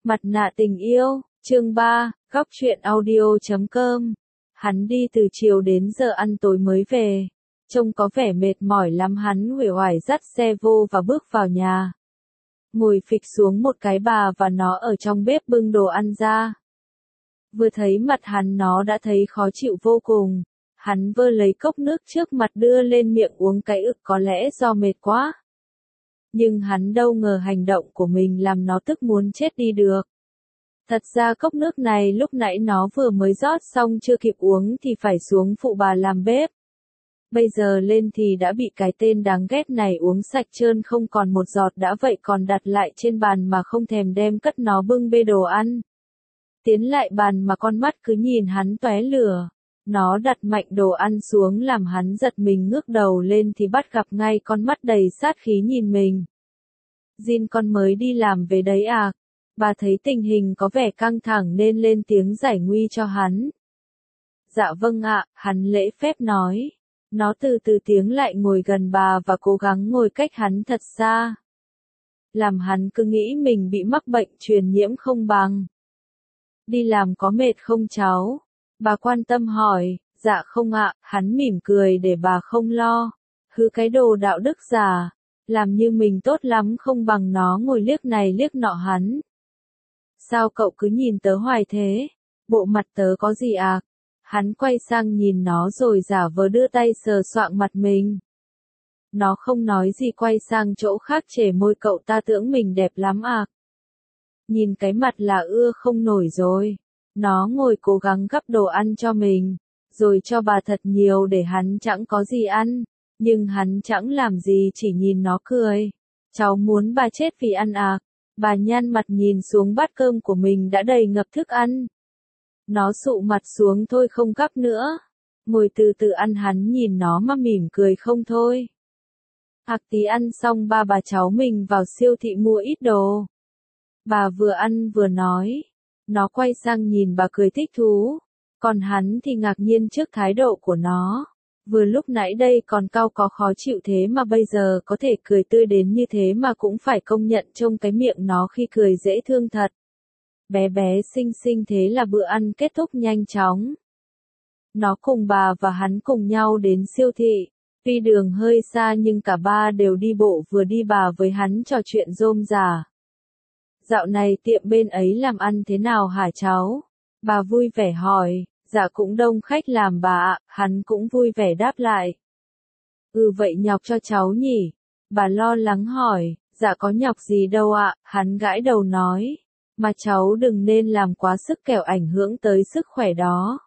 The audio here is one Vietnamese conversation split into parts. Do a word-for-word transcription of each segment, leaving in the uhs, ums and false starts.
Mặt nạ tình yêu, chương ba, góc truyện audio chấm com. Hắn đi từ chiều đến giờ ăn tối mới về. Trông có vẻ mệt mỏi lắm, hắn uể oải dắt xe vô và bước vào nhà. Ngồi phịch xuống một cái, bà và nó ở trong bếp bưng đồ ăn ra. Vừa thấy mặt hắn nó đã thấy khó chịu vô cùng. Hắn vơ lấy cốc nước trước mặt đưa lên miệng uống cái ực, có lẽ do mệt quá. Nhưng hắn đâu ngờ hành động của mình làm nó tức muốn chết đi được. Thật ra cốc nước này lúc nãy nó vừa mới rót xong chưa kịp uống thì phải xuống phụ bà làm bếp. Bây giờ lên thì đã bị cái tên đáng ghét này uống sạch trơn không còn một giọt, đã vậy còn đặt lại trên bàn mà không thèm đem cất nó bưng bê đồ ăn. Tiến lại bàn mà con mắt cứ nhìn hắn tóe lửa. Nó đặt mạnh đồ ăn xuống làm hắn giật mình, ngước đầu lên thì bắt gặp ngay con mắt đầy sát khí nhìn mình. Jin, con mới đi làm về đấy à? Bà thấy tình hình có vẻ căng thẳng nên lên tiếng giải nguy cho hắn. Dạ vâng ạ, hắn lễ phép nói. Nó từ từ tiếng lại ngồi gần bà và cố gắng ngồi cách hắn thật xa. Làm hắn cứ nghĩ mình bị mắc bệnh truyền nhiễm không bằng. Đi làm có mệt không cháu? Bà quan tâm hỏi. Dạ không ạ, hắn mỉm cười để bà không lo. Hứ cái đồ đạo đức giả. Làm như mình tốt lắm không bằng, nó ngồi liếc này liếc nọ hắn. Sao cậu cứ nhìn tớ hoài thế? Bộ mặt tớ có gì à? Hắn quay sang nhìn nó rồi giả vờ đưa tay sờ soạng mặt mình. Nó không nói gì, quay sang chỗ khác chề môi, cậu ta tưởng mình đẹp lắm à? Nhìn cái mặt là ưa không nổi rồi. Nó ngồi cố gắng gắp đồ ăn cho mình, rồi cho bà thật nhiều để hắn chẳng có gì ăn. Nhưng hắn chẳng làm gì, chỉ nhìn nó cười. Cháu muốn bà chết vì ăn à? Bà nhăn mặt nhìn xuống bát cơm của mình đã đầy ngập thức ăn. Nó sụ mặt xuống thôi không gắp nữa. Ngồi từ từ ăn, hắn nhìn nó mà mỉm cười không thôi. Hạc tí ăn xong ba bà cháu mình vào siêu thị mua ít đồ. Bà vừa ăn vừa nói. Nó quay sang nhìn bà cười thích thú. Còn hắn thì ngạc nhiên trước thái độ của nó. Vừa lúc nãy đây còn cau có khó chịu thế mà bây giờ có thể cười tươi đến như thế, mà cũng phải công nhận trông cái miệng nó khi cười dễ thương thật. Bé bé xinh xinh. Thế là bữa ăn kết thúc nhanh chóng. Nó cùng bà và hắn cùng nhau đến siêu thị. Tuy đường hơi xa nhưng cả ba đều đi bộ, vừa đi bà với hắn trò chuyện rôm rả. Dạo này tiệm bên ấy làm ăn thế nào hả cháu? Bà vui vẻ hỏi. Dạ cũng đông khách làm bà ạ, hắn cũng vui vẻ đáp lại. Ừ vậy nhọc cho cháu nhỉ? Bà lo lắng hỏi. Dạ có nhọc gì đâu ạ, hắn gãi đầu nói. Mà cháu đừng nên làm quá sức kẻo ảnh hưởng tới sức khỏe đó.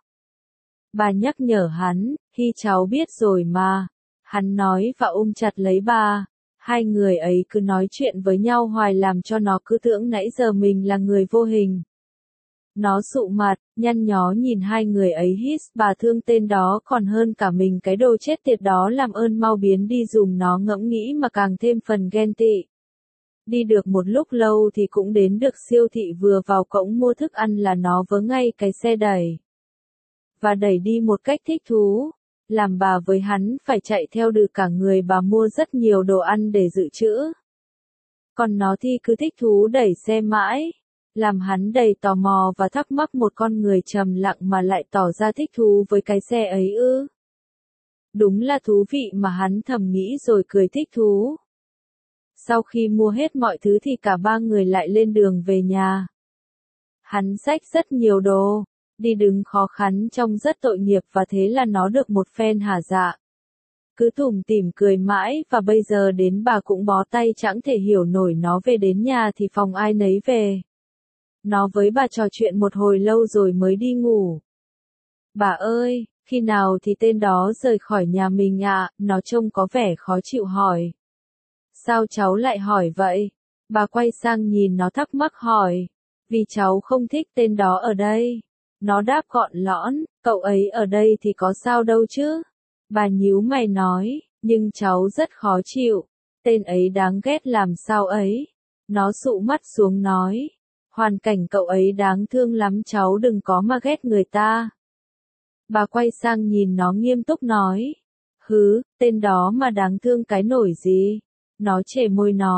Bà nhắc nhở hắn. Hi cháu biết rồi mà. Hắn nói và ôm chặt lấy bà. Hai người ấy cứ nói chuyện với nhau hoài làm cho nó cứ tưởng nãy giờ mình là người vô hình. Nó sụ mặt, nhăn nhó nhìn hai người ấy hít, bà thương tên đó còn hơn cả mình, cái đồ chết tiệt đó, làm ơn mau biến đi dùm. Nó ngẫm nghĩ mà càng thêm phần ghen tị. Đi được một lúc lâu thì cũng đến được siêu thị, vừa vào cổng mua thức ăn là nó vớ ngay cái xe đẩy. Và đẩy đi một cách thích thú. Làm bà với hắn phải chạy theo được cả người, bà mua rất nhiều đồ ăn để dự trữ. Còn nó thì cứ thích thú đẩy xe mãi. Làm hắn đầy tò mò và thắc mắc, một con người trầm lặng mà lại tỏ ra thích thú với cái xe ấy ư? Đúng là thú vị mà, hắn thầm nghĩ rồi cười thích thú. Sau khi mua hết mọi thứ thì cả ba người lại lên đường về nhà. Hắn xách rất nhiều đồ, đi đứng khó khăn trông rất tội nghiệp, và thế là nó được một phen hả dạ. Cứ tủm tỉm cười mãi, và bây giờ đến bà cũng bó tay, chẳng thể hiểu nổi. Nó về đến nhà thì phòng ai nấy về. Nó với bà trò chuyện một hồi lâu rồi mới đi ngủ. Bà ơi, khi nào thì tên đó rời khỏi nhà mình ạ? Nó trông có vẻ khó chịu hỏi. Sao cháu lại hỏi vậy? Bà quay sang nhìn nó thắc mắc hỏi. Vì cháu không thích tên đó ở đây. Nó đáp gọn lõn. Cậu ấy ở đây thì có sao đâu chứ? Bà nhíu mày nói. Nhưng cháu rất khó chịu. Tên ấy đáng ghét làm sao ấy? Nó sụ mắt xuống nói. Hoàn cảnh cậu ấy đáng thương lắm, cháu đừng có mà ghét người ta. Bà quay sang nhìn nó nghiêm túc nói. Hứ, tên đó mà đáng thương cái nổi gì? Nó chề môi nói.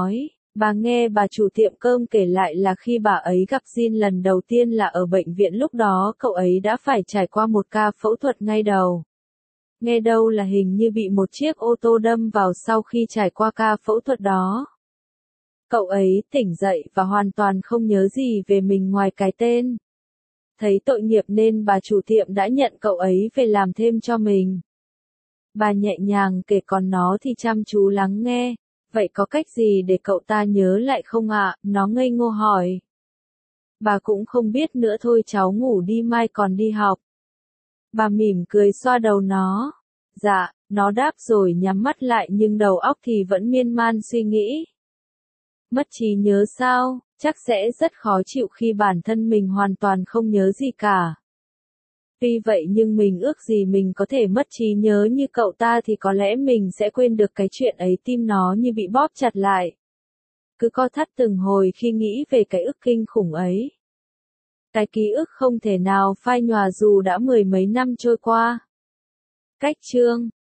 Bà nghe bà chủ tiệm cơm kể lại là khi bà ấy gặp Jin lần đầu tiên là ở bệnh viện, lúc đó cậu ấy đã phải trải qua một ca phẫu thuật ngay đầu. Nghe đâu là hình như bị một chiếc ô tô đâm vào sau khi trải qua ca phẫu thuật đó. Cậu ấy tỉnh dậy và hoàn toàn không nhớ gì về mình ngoài cái tên. Thấy tội nghiệp nên bà chủ tiệm đã nhận cậu ấy về làm thêm cho mình. Bà nhẹ nhàng kể còn nó thì chăm chú lắng nghe. Vậy có cách gì để cậu ta nhớ lại không ạ? Nó ngây ngô hỏi. Bà cũng không biết nữa thôi, cháu ngủ đi, mai còn đi học. Bà mỉm cười xoa đầu nó. Dạ, nó đáp rồi nhắm mắt lại nhưng đầu óc thì vẫn miên man suy nghĩ. Mất trí nhớ sao? Chắc sẽ rất khó chịu khi bản thân mình hoàn toàn không nhớ gì cả. Tuy vậy nhưng mình ước gì mình có thể mất trí nhớ như cậu ta thì có lẽ mình sẽ quên được cái chuyện ấy, tim nó như bị bóp chặt lại. Cứ co thắt từng hồi khi nghĩ về cái ức kinh khủng ấy. Cái ký ức không thể nào phai nhòa dù đã mười mấy năm trôi qua. Cách chương